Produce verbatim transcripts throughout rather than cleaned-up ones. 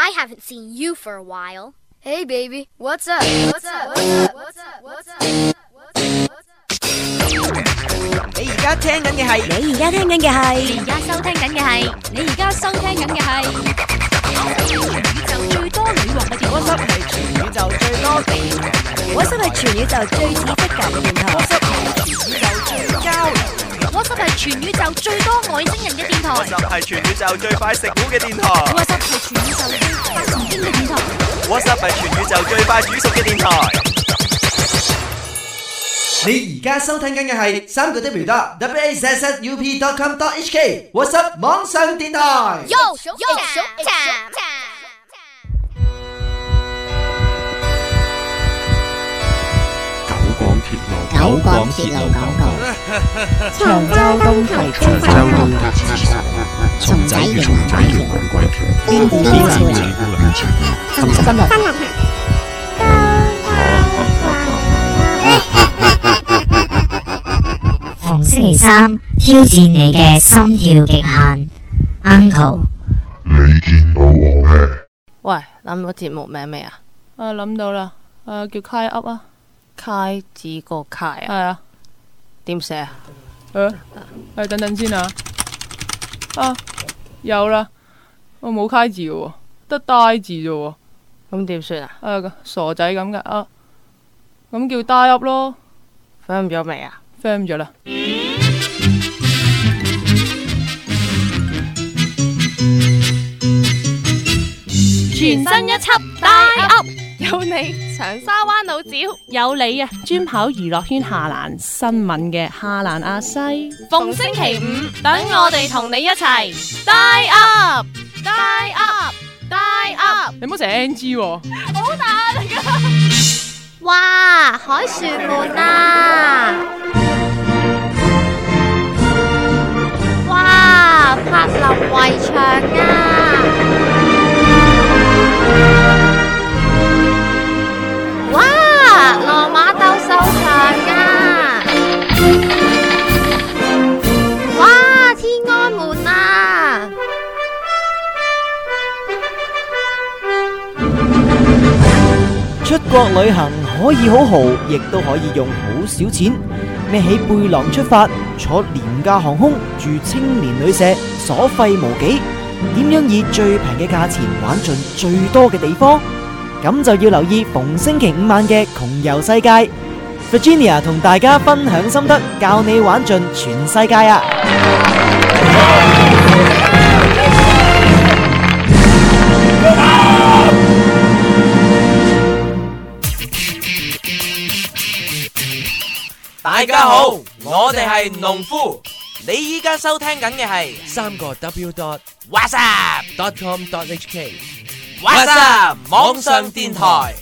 I haven't seen you for a while. Hey baby, what's up? What's up? What's up? What's up? What's up? What's up? 你而家聽緊嘅係， 你而家聽緊嘅係， 你而家收聽緊嘅係， 你而家收聽緊嘅係宇宙最多女王嘅電台。 WhatsApp 係全宇宙最多 ，WhatsApp 係全宇宙最似識㗎嘅電台。 WhatsApp 係全宇宙最交流。 WhatsApp 係全宇宙最多外星人嘅電台。 WhatsApp 係全宇宙最快食糊嘅電台。 WhatsApp 係全宇宙最快神經嘅電台。 WhatsApp 係全宇宙最快煮熟嘅電台。 你而家收聽緊嘅係三個 W 點 W A Z Z U P 點 com 點 H K WhatsApp 網上電台。 Yo yo showtime。 九廣鐵路廣告，長洲東堤長洲東堤松仔園松仔園玫瑰橋，邊邊邊超人，真人真人真人逢星期三挑戰你嘅心跳極限 ，Uncle。 你見到我咩？ 喂，諗到節目名未啊？ 啊，諗到啦，誒叫 Kai Up 啊。 開字個開啊， 係啊， 點寫啊？ 誒，係等等先啊，啊，有啦，我冇開字嘅喎，得呆字啫喎， 咁點算啊？ 誒，傻仔咁嘅啊，咁叫呆 up 咯 ，firm 咗未啊 ？firm 咗啦。 全新一輯呆 up。有你長沙灣老趙， 有你啊！專跑娛樂圈下欄新聞嘅下欄阿西， 逢星期五等我哋同你一齊 die up die up die up。 你唔好成 N G 喎， 好大力噶！ 哇，凱旋門啊！哇，柏林圍牆啊！哇！羅馬鬥獸場啊！哇！天安門啊！ 出國旅行可以好豪，亦都可以用好少錢，孭起背囊出發，坐廉價航空，住青年旅社，所費無幾。點樣以最平嘅價錢玩盡最多嘅地方？咁就要留意逢星期五晚嘅窮遊世界 ，Virginia 同大家分享心得，教你玩盡全世界啊！ 大家好，我哋係農夫，你依家收聽緊嘅係三個 W dot WhatsApp dot com dot H K。 WhatsApp 網上電台。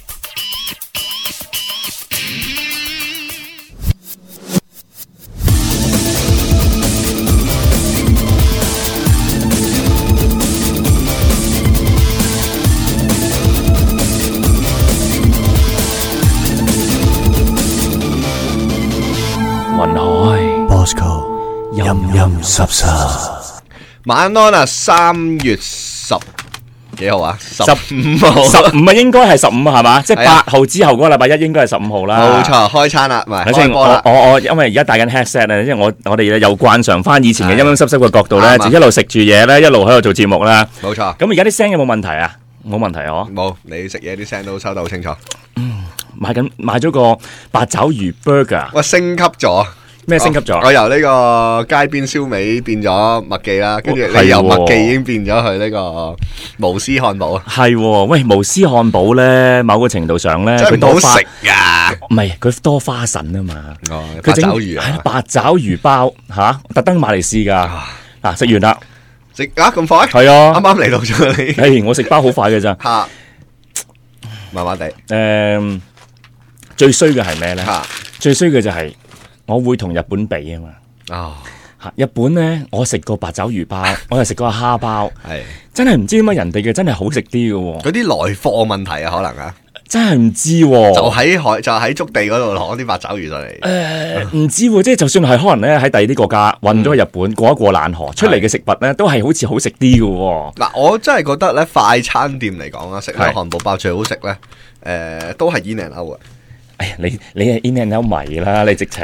雲海 Bosco 陰陰濕濕。 晚安啊，三月十。幾號啊？十五號， 十五啊，應該係十五係嘛？即係八號之後嗰個禮拜一應該係十五號啦。 冇錯，開餐啦，唔係開波啦。 我我我因為而家戴緊 headset 咧，因為我我哋又慣常翻以前嘅陰陰濕濕嘅角度咧，就一路食住嘢咧，一路喺度做節目啦。 冇錯。 咁而家啲聲有冇問題啊？冇問題啊？ 冇，你食嘢啲聲都收得好清楚。 嗯，買緊買咗個八爪魚 burger。 喂，升級咗。 咩升級咗？ 我由呢個街邊燒味變咗麥記啦，跟住你由麥記已經變咗去呢個無絲漢堡。 係，喂，無絲漢堡咧，某個程度上咧， 佢多食噶， 唔係佢多花神啊嘛。 哦，八爪魚啊， 八爪魚包吓，特登買嚟試噶。嗱，食完啦， 食啊咁快？ 係啊， 啱啱嚟到咗你。 誒，我食包好快嘅咋。 吓，麻麻地。 誒，最衰嘅係咩咧？最衰嘅就係。我會同日本比啊嘛， 哦， 日本咧，我食過八爪魚包，我又食過蝦包， 係真係唔知點解人哋嘅真係好食啲嘅喎。 嗰啲來貨問題啊，可能啊， 真係唔知喎。 就喺海就喺築地嗰度攞啲八爪魚上嚟。 誒唔知喎，即係就算係可能咧喺第二啲國家運咗去日本過一過冷河出嚟嘅食物咧，都係好似好食啲嘅喎。 嗱，我真係覺得咧快餐店嚟講啊，食咧漢堡包最好食咧，誒都係 In and Out 啊。 哎呀，你你係 In and Out 迷啦，你直情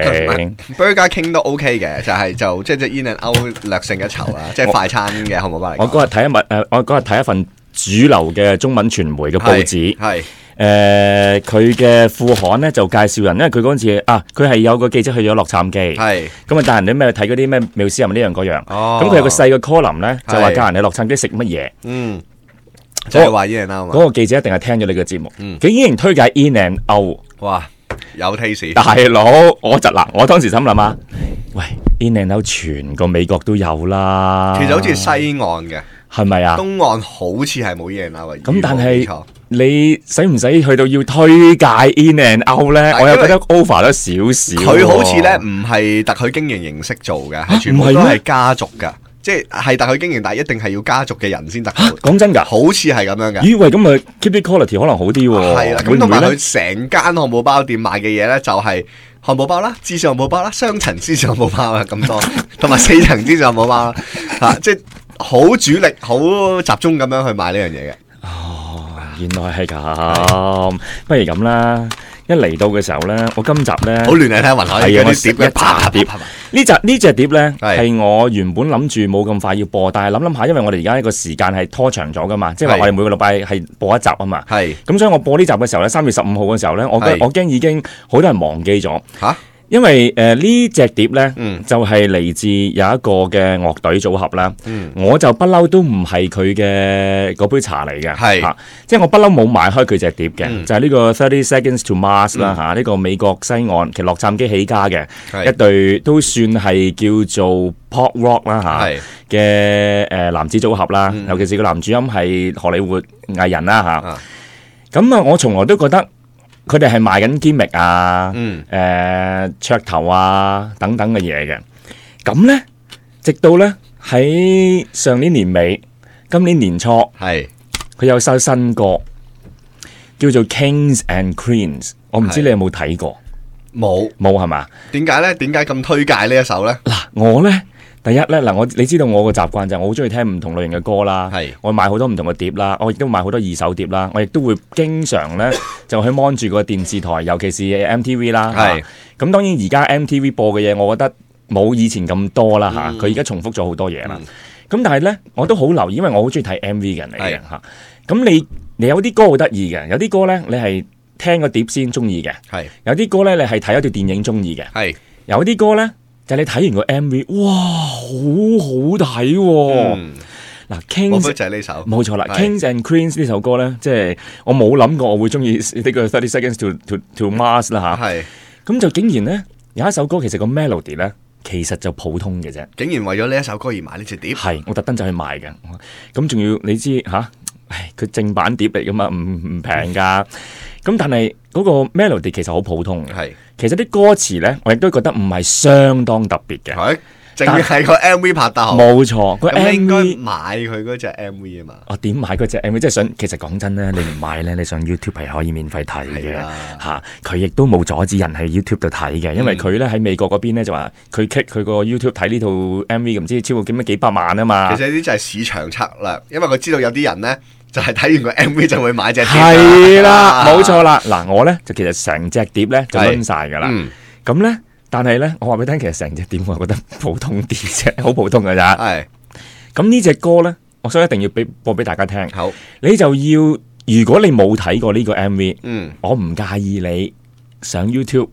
Burger King 都 OK 嘅，就係就即係即係 In and Out 略勝一籌啦，即係快餐嘅漢堡包嚟講。 我嗰日睇一物誒，我嗰日睇一份主流嘅中文傳媒嘅報紙， 係誒佢嘅副刊咧就介紹人，因為佢嗰陣時啊，佢係有個記者去咗洛杉磯， 係咁啊帶人哋咩睇嗰啲咩妙思人呢樣嗰樣， 哦， 咁佢有個細嘅 column 咧就話教人哋洛杉磯食乜嘢， 嗯。即係話 In and Out 嘛， 嗰個記者一定係聽咗你嘅節目，佢已經推介 In and Out， 哇，有 taste， 大佬，我就嗱，我當時心諗啊，喂 In and Out 全個美國都有啦， 其實好似西岸嘅， 係咪啊？ 東岸好似係冇 In and Out 嘅， 咁但係你使唔使去到要推介 In and Out 咧？我又覺得 over 咗少少， 佢好似咧唔係特許經營形式做嘅，係全部都係家族噶。即係特許經營，但係一定係要家族嘅人先得。 講真㗎， 好似係咁樣嘅。 咦喂，咁咪 keep the quality 可能好啲喎。 係啦，咁同埋佢成間漢堡包店賣嘅嘢咧，就係漢堡包啦、芝士漢堡包啦、雙層芝士漢堡包啦咁多，同埋四層芝士漢堡包啦，嚇，即係好主力、好集中咁樣去賣呢樣嘢嘅。 哦，原來係咁，不如咁啦。一嚟到嘅時候咧，我今集咧好亂啊！睇下雲海嗰啲碟一紮碟，呢集呢隻碟咧係我原本諗住冇咁快要播，但係諗諗下，因為我哋而家呢個時間係拖長咗噶嘛，即係話我哋每個禮拜係播一集啊嘛。係咁，所以我播呢集嘅時候咧，三月十五號嘅時候咧，我我驚已經好多人忘記咗嚇。因為誒、呃、呢隻碟咧，嗯、就係嚟自有一個嘅樂隊組合啦。嗯、我就不嬲都唔係佢嘅嗰杯茶嚟嘅，係、啊、即係我不嬲冇買開佢隻碟嘅，嗯、就係呢個thirty seconds to Mars 啦、嗯、嚇，呢、啊呢個美國西岸其實洛杉磯起家嘅一隊都算係叫做 pop rock 啦嚇嘅誒男子組合啦，嗯、尤其是個男主音係荷里活藝人啦嚇。咁啊，啊，我從來都覺得。佢哋係賣緊 gimmick 啊，誒、嗯呃、噱頭啊等等嘅嘢嘅，咁咧直到咧喺上年年尾，今年年初，係佢有首新歌叫做 Kings and Queens， 我唔知你有冇睇過？冇冇係嘛？點解咧？點解咁推介呢一首咧？嗱，我咧。第一咧嗱，我你知道我個習慣就係我好中意聽唔同類型嘅歌啦，我買好多唔同嘅碟啦，我亦都買好多二手碟啦，我亦都會經常咧就去 mon 住個電視台，尤其是 M T V 啦，係咁當然而家 M T V 播嘅嘢，我覺得冇以前咁多啦嚇，佢而家重複咗好多嘢啦。咁、嗯、但係咧，我都好留意，因為我好中意睇 M V 嘅人嚟嘅嚇。咁你你有啲歌好得意嘅，有啲歌咧你係聽個碟先中意嘅，係有啲歌咧你係睇一條電影中意嘅，係有啲歌咧。就係你睇完個 M V， 哇，好好睇喎！嗱 ，Kings 就係呢首，冇錯啦。Kings and Queens 呢首歌咧，即係我冇諗過我會中意呢個thirty seconds to to to Mars 啦吓。係，咁就竟然咧有一首歌，其實個 melody 咧其實就普通嘅啫。竟然為咗呢一首歌而買呢隻碟，係我特登就去買嘅。咁仲要你知吓，唉，佢正版碟嚟噶嘛，唔唔平噶。咁但係嗰個 melody 其實好普通嘅，係其實啲歌詞咧，我亦都覺得唔係相當特別嘅，係淨係個 M V 拍得好，冇錯。個 M V 應該買佢嗰隻 M V 啊嘛。我點買嗰隻 M V？ 即係想，其實講真咧，你唔買咧，你上 YouTube 係可以免費睇嘅嚇。佢亦都冇阻止人喺 YouTube 度睇嘅，因為佢咧喺美國嗰邊咧就話佢 kick 佢個 YouTube 睇呢套 M V， 唔知超過幾咩幾百萬啊嘛。其實呢啲就係市場策略，因為佢知道有啲人咧。就係睇完個 M V 就會買隻碟，係啦，冇錯啦。嗱，我咧就其實成隻碟咧就拎晒噶啦。咁咧，但係咧，我話俾你聽，其實成隻碟我覺得普通啲啫，好普通噶咋。係。咁呢隻歌咧，我想一定要俾播俾大家聽。好，你就要，如果你冇睇過呢個 M V，嗯，我唔介意你上 YouTube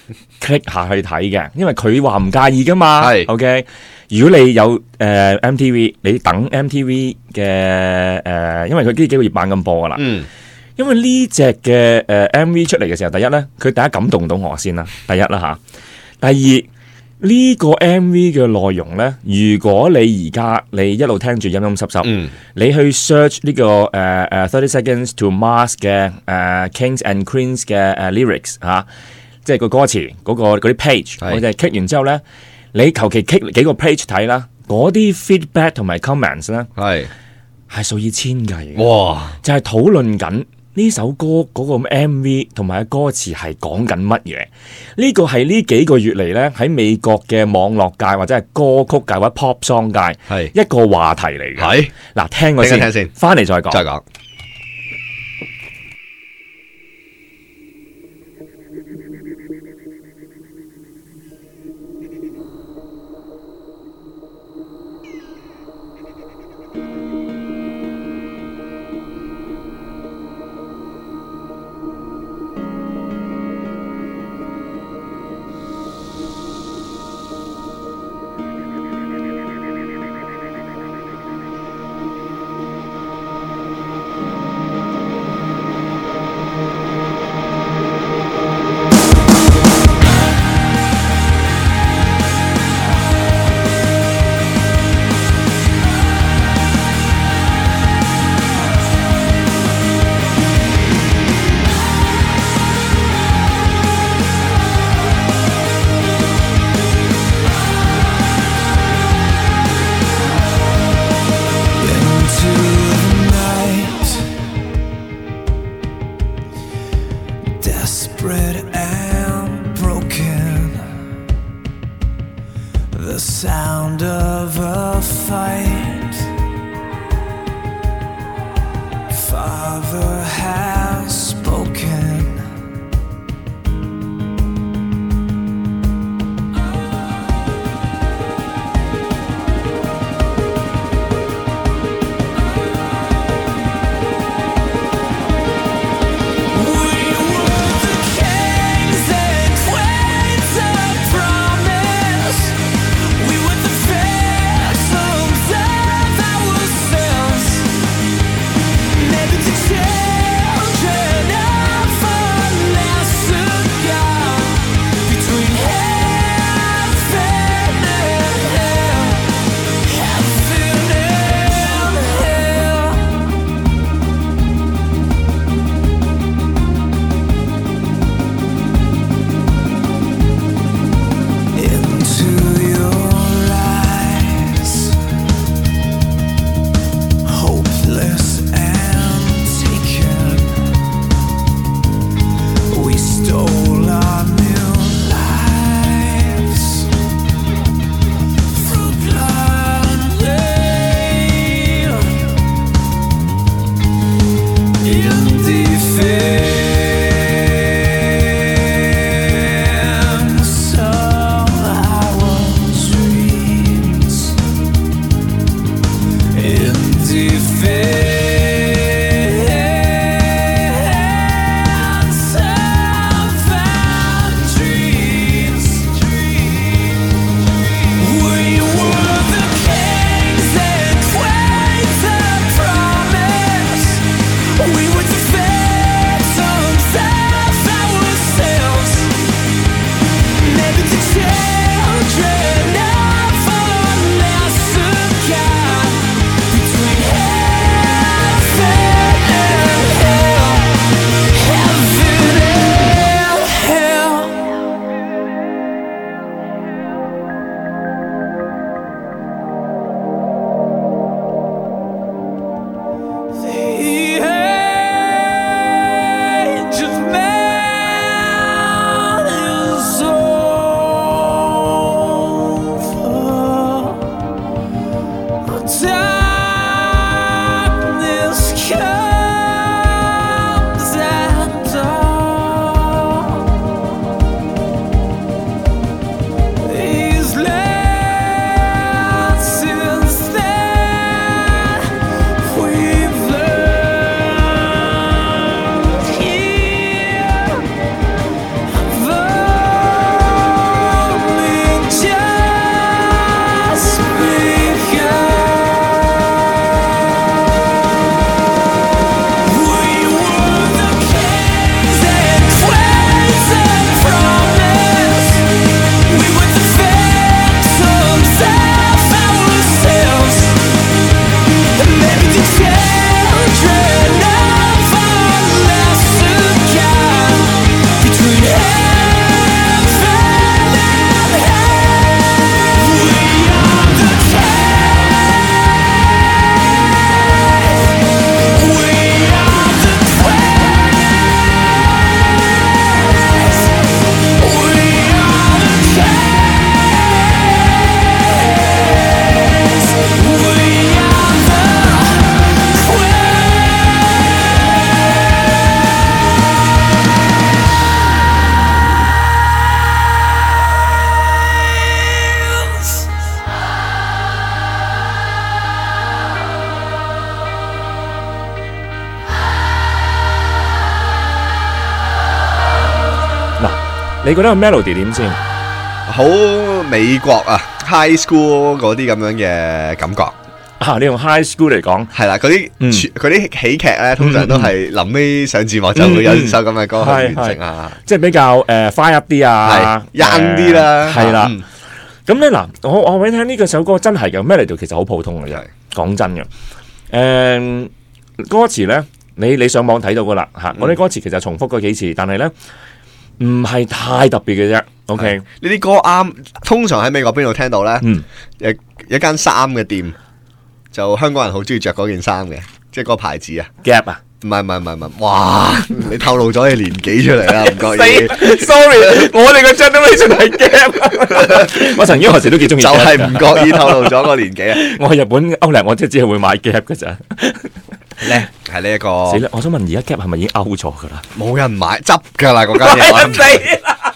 click 下去睇嘅，因為佢話唔介意噶嘛。係 ，OK。如果你有誒、呃、M T V， 你等 M T V 嘅誒、呃，因為佢呢幾個月版咁播噶啦。嗯。因為呢隻嘅誒 M V 出嚟嘅時候，第一咧，佢第一感動到我先啦，第一啦吓。第二呢、這個 M V 嘅內容咧，如果你而家你一路聽住陰陰濕濕，嗯、你去 search 呢、這個誒誒、uh, thirty seconds to Mars 嘅誒、uh, Kings and Queens 嘅誒、uh, lyrics 吓、啊，即係個歌詞嗰、那個嗰啲 page， 我哋 click 完之後咧。你求其 click 幾個 page 睇啦，嗰啲 feedback 同埋 comments 咧，係係數以千計嘅，哇！就係討論緊呢首歌嗰個 M V 同埋歌詞係講緊乜嘢？呢個係呢幾個月嚟咧喺美國嘅網絡界或者係歌曲界或者 pop song 界係一個話題嚟嘅。係嗱，聽過先，聽先，翻嚟再講，再講。 Never to change 你覺得個 melody 點先？ 好美國啊 ，high school 嗰啲咁樣嘅感覺。 啊！你用 high school 嚟講， 係啦，嗰啲嗰啲喜劇咧，通常都係臨尾上字幕就會有首咁嘅歌去完成啊， 即係比較誒 fire up 啲啊 ，young 啲啦， 係啦。咁咧嗱，我我俾你聽呢個首歌真係嘅 melody 其實好普通嘅啫，講真嘅。誒歌詞咧，你你上網睇到噶啦嚇，我啲歌詞其實重複過幾次，但係咧唔係太特別嘅啫。OK， 呢啲歌啱，通常喺美國邊度聽到咧？嗯，一一間衫嘅店。就香港人好中意着嗰件衫嘅，即係嗰個牌子啊 ，Gap 啊， 唔係唔係唔係唔係，哇！你透露咗你年紀出嚟啦，唔覺意。 Sorry， 我哋個 generation 係 Gap， 我曾經何時都幾中意， 就係唔覺意透露咗個年紀啊！ 我去日本歐靚，我即係只係會買 Gap 嘅咋。 咧係呢一個。 死啦！我想問而家 Gap 係咪已經 out 咗噶啦？ 冇人買，執噶啦嗰間嘢。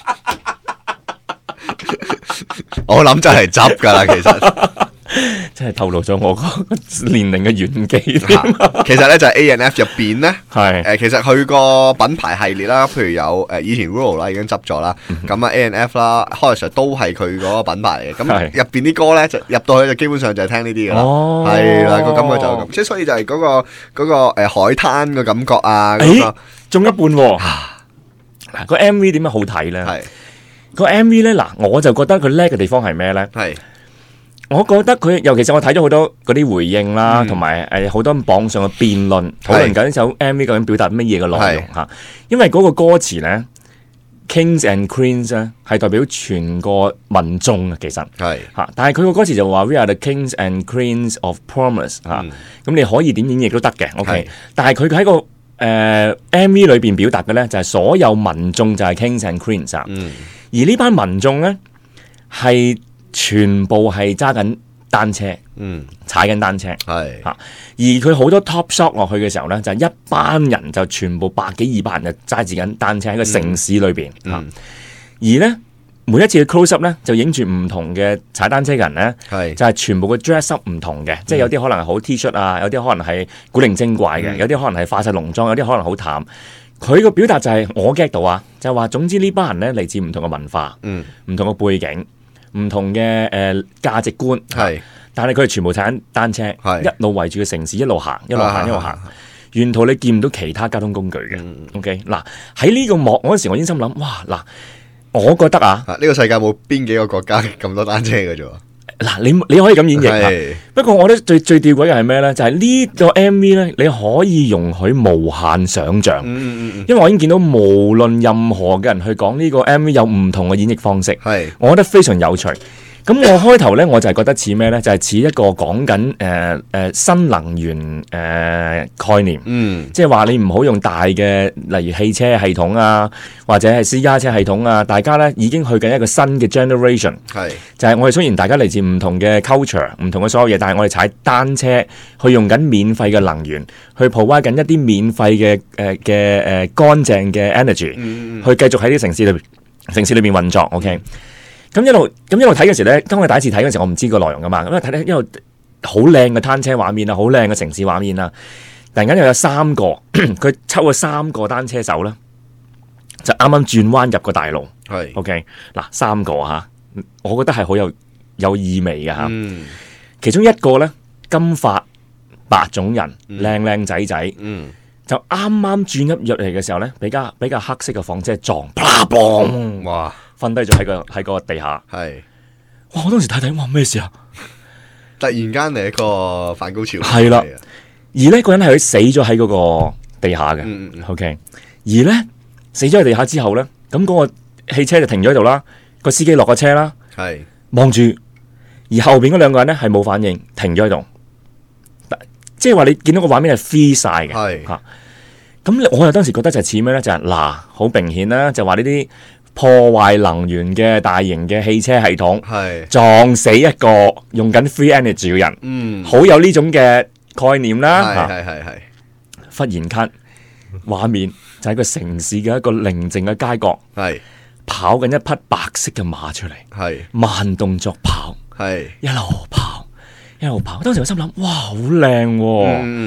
我諗真係執噶啦，其實。 真係透露咗我個年齡嘅玄機。 其實咧就係 A and F 入邊咧， 係誒，其實佢個品牌系列啦，譬如有誒以前 Rural 啦已經執咗啦，咁啊 A and F 啦 Hollister 都係佢嗰個品牌嚟嘅。咁入邊啲歌咧就入到去就基本上就係聽呢啲噶啦，係啦，個感覺就係咁，即係所以就係嗰個嗰個誒海灘嘅感覺啊。 誒，中一半喎。嗱個 M V 點樣好睇咧？係個 M V 咧，嗱我就覺得佢叻嘅地方係咩咧？係。我覺得佢，尤其是我睇咗好多嗰啲回應啦，同埋誒好多網上嘅辯論，討論緊呢首 M V 究竟表達乜嘢嘅內容嚇。因為嗰個歌詞咧 ，Kings and Queens 咧係代表全個民眾啊，其實係嚇。但係佢個歌詞就話 We are the Kings and Queens of Promise 嚇、嗯，咁你可以點演繹都得嘅。OK， 但係佢喺個誒、呃、M V 裏邊表達嘅咧就係、是、所有民眾就係 Kings and Queens 啊、嗯。而呢班民眾咧係。全部係揸緊單車，嗯，踩緊單車，係嚇。而佢好多 top shot 落去嘅時候咧，就係、是、一班人就全部百幾二百人就揸住緊單車喺個城市裏邊嚇、嗯嗯。而咧每一次嘅 close up 咧，就影住唔同嘅踩單車嘅人咧，係就係、是、全部嘅 dress up 唔同嘅、嗯，即係有啲可能係好 T 恤啊，有啲可能係古靈精怪嘅、嗯，有啲可能係化晒濃妝，有啲可能好淡。佢個表達就係我 get 到啊，就係、是、話總之呢班人咧嚟自唔同嘅文化，嗯，唔同嘅背景。唔同嘅誒價值觀係，但係佢哋全部踩緊單車，一路圍住個城市一路行，一路行一路行。沿途你見唔到其他交通工具嘅。嗯、OK 嗱，喺呢個幕嗰陣時，我已經心諗哇嗱，我覺得啊，呢、 呢個世界冇邊幾個國家咁多單車嘅啫。 嗱，你你可以咁演繹，不過我覺得最最吊詭嘅係咩咧？就係、是、呢個 M V 咧，你可以容許無限想像、嗯嗯嗯，因為我已經見到無論任何嘅人去講呢個 M V 有唔同嘅演繹方式，係，我覺得非常有趣。咁我開頭咧，我就係覺得似咩咧？就係、是、似一個講緊誒誒新能源誒、呃、概念，嗯，即係話你唔好用大嘅，例如汽車系統啊，或者係私家車系統啊，大家咧已經去緊一個新嘅 generation， 係，就係、是、我哋雖然大家嚟自唔同嘅 culture， 唔同嘅所有嘢，但係我哋踩單車去用緊免費嘅能源，去 provide 緊一啲免費嘅誒嘅誒乾淨嘅 energy，嗯、去繼續喺啲城市裏城市裏邊運作 ，OK。咁一路咁一路睇嘅時咧，當我第一次睇嗰時，我唔知個內容噶嘛。咁啊睇咧，一路好靚嘅單車畫面啊，好靚嘅城市畫面啊。突然間又有三個，佢抽咗三個單車手啦，就啱啱轉彎入個大路。係 OK 嗱，三個吓，我覺得係好有有意味嘅吓、嗯。其中一個咧，金髮白種人，靚靚仔仔，嗯，就啱啱轉入入嚟嘅時候咧，比較比較黑色嘅房車撞，啪嘣，哇！瞓低咗喺個喺個地下，係哇！我當時睇睇，哇咩事啊？ 突然間嚟一個反高潮， 係啦。而呢個人係佢死咗喺嗰個地下嘅、嗯、，OK。而咧死咗喺地下之後咧，咁嗰個汽車就停咗喺度啦，個司機落咗車啦，係望住，而後邊嗰兩個人咧係冇反應，停咗喺度，即係話你見到個畫面係 free 晒嘅，係吓。咁我又當時覺得就係似咩咧？就係、是、嗱，好明顯啦，就話呢啲。破壞能源嘅大型嘅汽車系統，係撞死一個用緊 free energy 嘅人，嗯，好有呢種嘅概念啦。係係係係。忽然間，畫面就喺個城市嘅一個寧靜嘅街角，係跑緊一匹白色嘅馬出嚟，係慢動作跑，係一路跑一路跑。當時我心諗，哇，好靚喎！嗯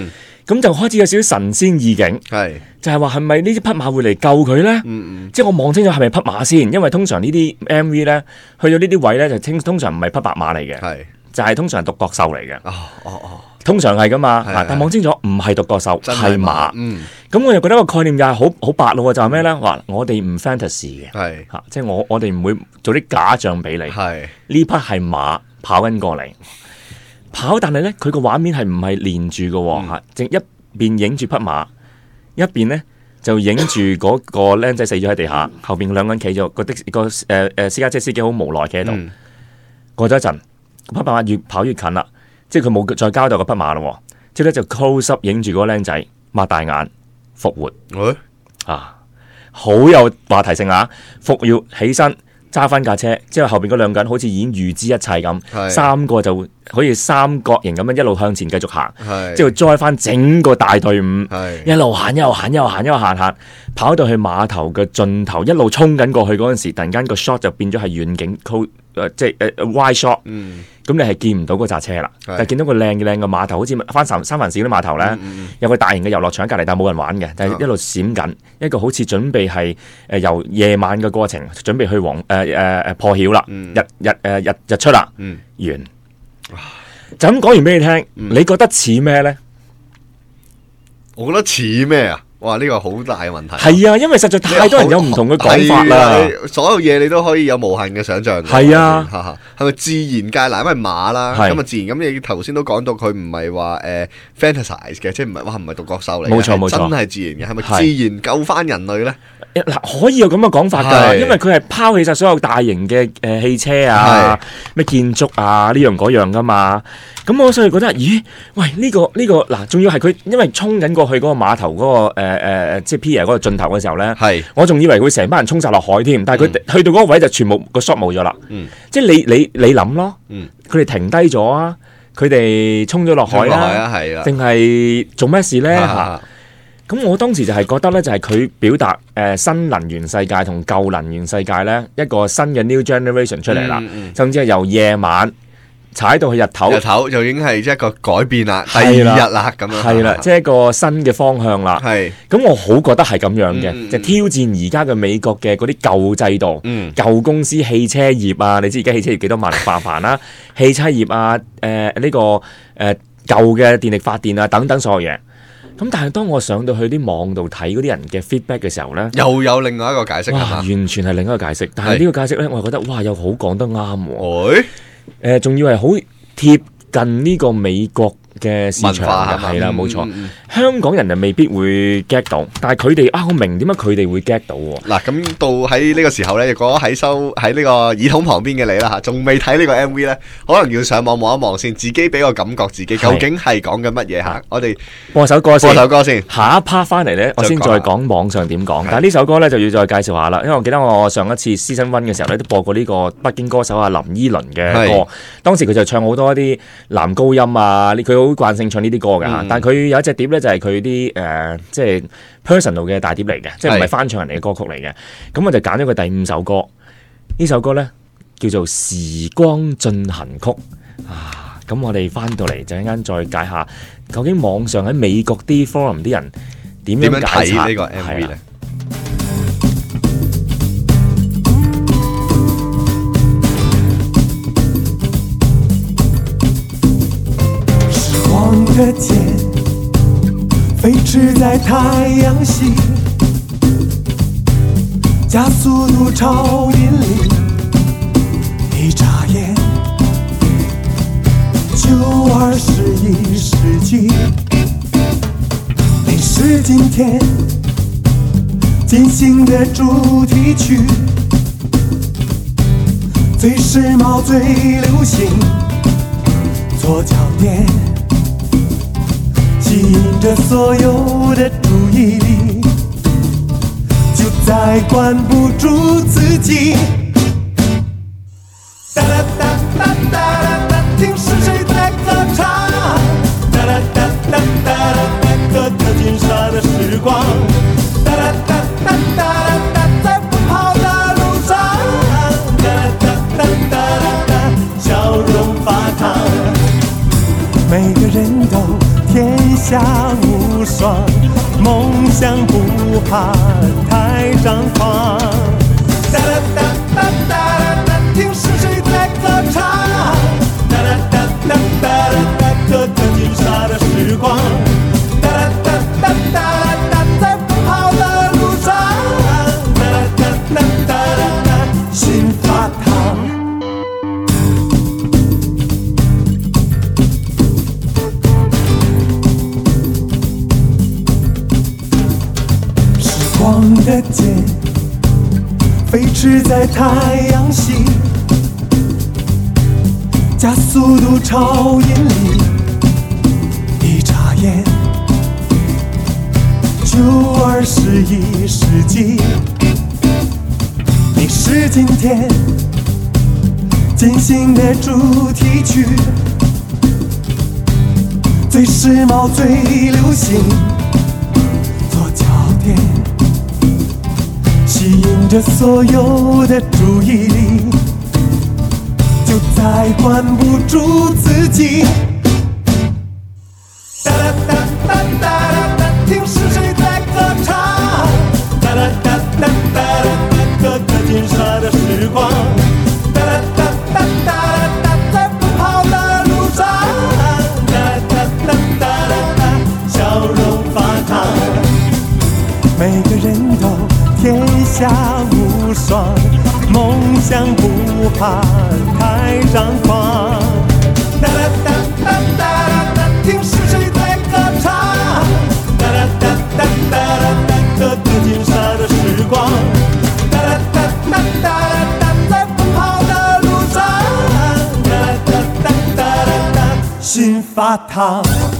咁就開始有少少神仙意境， 係就係話係咪呢隻匹馬會嚟救佢咧？ 嗯嗯， 即係我望清楚係咪匹馬先，因為通常呢啲 M V 咧，去到呢啲位咧就通通常唔係匹白馬嚟嘅， 係就係通常獨角獸嚟嘅。 哦哦哦， 通常係噶嘛，但望清楚唔係獨角獸，係馬。 嗯， 咁我又覺得個概念又係好好白咯，就係咩咧？話我哋唔 fantasy 嘅， 係嚇，即係我我哋唔會做啲假象俾你。 係呢匹係馬跑緊過嚟，跑，但係咧佢個畫面係唔係連住嘅嚇，正一邊影住匹馬，一邊咧就影住嗰個僆仔死咗喺地下，後邊兩個人企咗，個的個誒誒私家車司機好無奈企喺度。過咗一陣，匹馬越跑越近啦。即係佢冇再交代個匹馬咯，之後咧就 close up 影住嗰個僆仔擘大眼復活， 欸、 啊，好有話題性啊！復要起身揸翻架車，之後後邊嗰兩個人好似已經預知一切咁，三個就好似三角形咁樣一路向前繼續行，之後載翻整個大隊伍，一路行一路行一路行一路行行，跑到去碼頭嘅盡頭，一路衝緊過去嗰陣時，突然間個 shot 就變咗係遠景 close。誒，即係誒 wide shot，咁、嗯、你係見唔到嗰紮車啦，但係見到個靚嘅靚嘅碼頭，好似翻三三藩市嗰啲碼頭咧，嗯嗯、有個大型嘅遊樂場喺隔離，但係冇人玩嘅，但係一路閃緊，一個好似準備係誒由夜晚嘅過程，準備去黃誒誒誒破曉啦、嗯，日日誒、呃、日日出啦、嗯，完，就咁講完俾你聽、嗯，你覺得似咩咧？ 我覺得似咩啊？哇！呢、這個好大嘅問題。 係啊，因為實在太多人有唔同嘅講法啦。 所有嘢你都可以有無限嘅想象。 係啊， 係咪自然界嗱？因為馬啦，咁啊自然咁，你頭先都講到佢唔係話誒 fantasize 嘅，即係唔係哇唔係獨角獸嚟嘅，冇錯冇錯，真係自然嘅。係咪自然救翻人類咧？ 嗱，可以有咁嘅講法㗎，因為佢係拋棄晒所有大型嘅誒、呃、汽車啊、咩建築啊呢樣嗰樣㗎嘛。咁我所以覺得，咦？喂，呢、這個呢、這個嗱，仲要係佢因為衝緊過去嗰個碼頭嗰、那個誒誒、呃、即係 pier 嗰個盡頭嘅時候咧，我仲以為會成班人衝晒落海添，但係佢、嗯、去到嗰個位就全部個 shot 冇咗啦。即係你你你諗咯，佢、嗯、哋停低咗啊，佢哋衝咗落海啊，定係做咩事咧嚇？咁我當時就係覺得咧，就係佢表達誒、呃、新能源世界同舊能源世界咧一個新嘅 new generation 出嚟啦、嗯嗯，甚至係由夜晚踩到去日頭， 日頭就已經係一個改變啦，第二日啦咁樣， 係啦，即係一個新嘅方向啦。係，咁我好覺得係咁樣嘅、嗯，就挑戰而家嘅美國嘅嗰啲舊制度、嗯、舊公司汽車業啊，你知而家汽車業幾多萬麻煩啦，汽車業啊，誒、呃、呢、這個誒、呃、舊嘅電力發電啊等等所有嘢。咁但係當我上到去啲網度睇嗰啲人嘅 feedback 嘅時候咧， 又有另外一個解釋， 哇，完全係另一個解釋。但係呢個解釋咧，我係覺得哇，又好講得啱喎。誒、欸，仲、呃、要係好貼近呢個美國嘅市場嘅，係啦，冇錯、嗯嗯。香港人就未必會 get 到，但係佢哋啊，我明點解佢哋會 get 到喎。 嗱，咁到喺呢個時候咧，如果喺收喺呢個耳筒旁邊嘅你啦嚇，仲未睇呢個 M V 咧，可能要上網望一望先，自己俾個感覺自己究竟係講緊乜嘢嚇。我哋播首歌先， 播首歌先。 下一 part 翻嚟咧，我先再講網上點講。但係呢首歌咧就要再介紹下啦，因為我記得我上一次 Season One 嘅時候咧都播過呢個北京歌手啊林依輪嘅歌，當時佢就唱好多啲男高音啊，佢好慣性唱呢啲歌㗎、嗯，但係佢有一隻碟咧就係佢啲誒即係 personal 嘅大碟嚟嘅，即係唔係翻唱人哋嘅歌曲嚟嘅。咁我就揀咗佢第五首歌，呢首歌咧叫做《時光進行曲》啊。咁我哋翻到嚟就一陣間再解下，究竟網上喺美國啲 forum 啲人點樣睇呢個 M V 咧？ 的箭飞驰在太阳系，加速度超引力，一眨眼就二十一世纪。你是今天进行的主题曲，最时髦最流行，做焦点吸引着所有的注意力，就再管不住自己。哒啦哒哒哒啦哒，听是谁在歌唱？哒啦哒哒哒啦哒，可可金沙的时光。哒啦哒哒哒啦哒，在奔跑的路上。哒啦哒哒哒啦哒，笑容发烫。每个人都天下无双，梦想不怕太张狂。哒啦哒哒哒啦哒，听是谁在歌唱？哒啦哒哒哒啦哒，可可金沙的时光。哒啦哒哒哒啦哒，在奔跑的路上。哒啦哒哒哒啦哒，心发烫。时光的箭飞驰在太阳系，加速度超引力，一眨眼就二十一世纪。你是今天进行的主题曲，最时髦最流行，做焦点吸引着所有的注意力，就再管不住自己。哒啦哒哒哒啦哒，听是谁在歌唱？哒啦哒哒哒啦哒，可可金沙的时光。哒啦哒哒哒啦哒，在奔跑的路上。哒啦哒哒哒啦哒，笑容发烫。每个人都天下无双，梦想不怕太张狂。哒啦哒哒哒啦哒，听是谁在歌唱？哒啦哒哒哒啦哒，可可金沙的时光。哒啦哒哒哒啦哒，在奔跑的路上。哒啦哒哒哒啦哒，心发烫。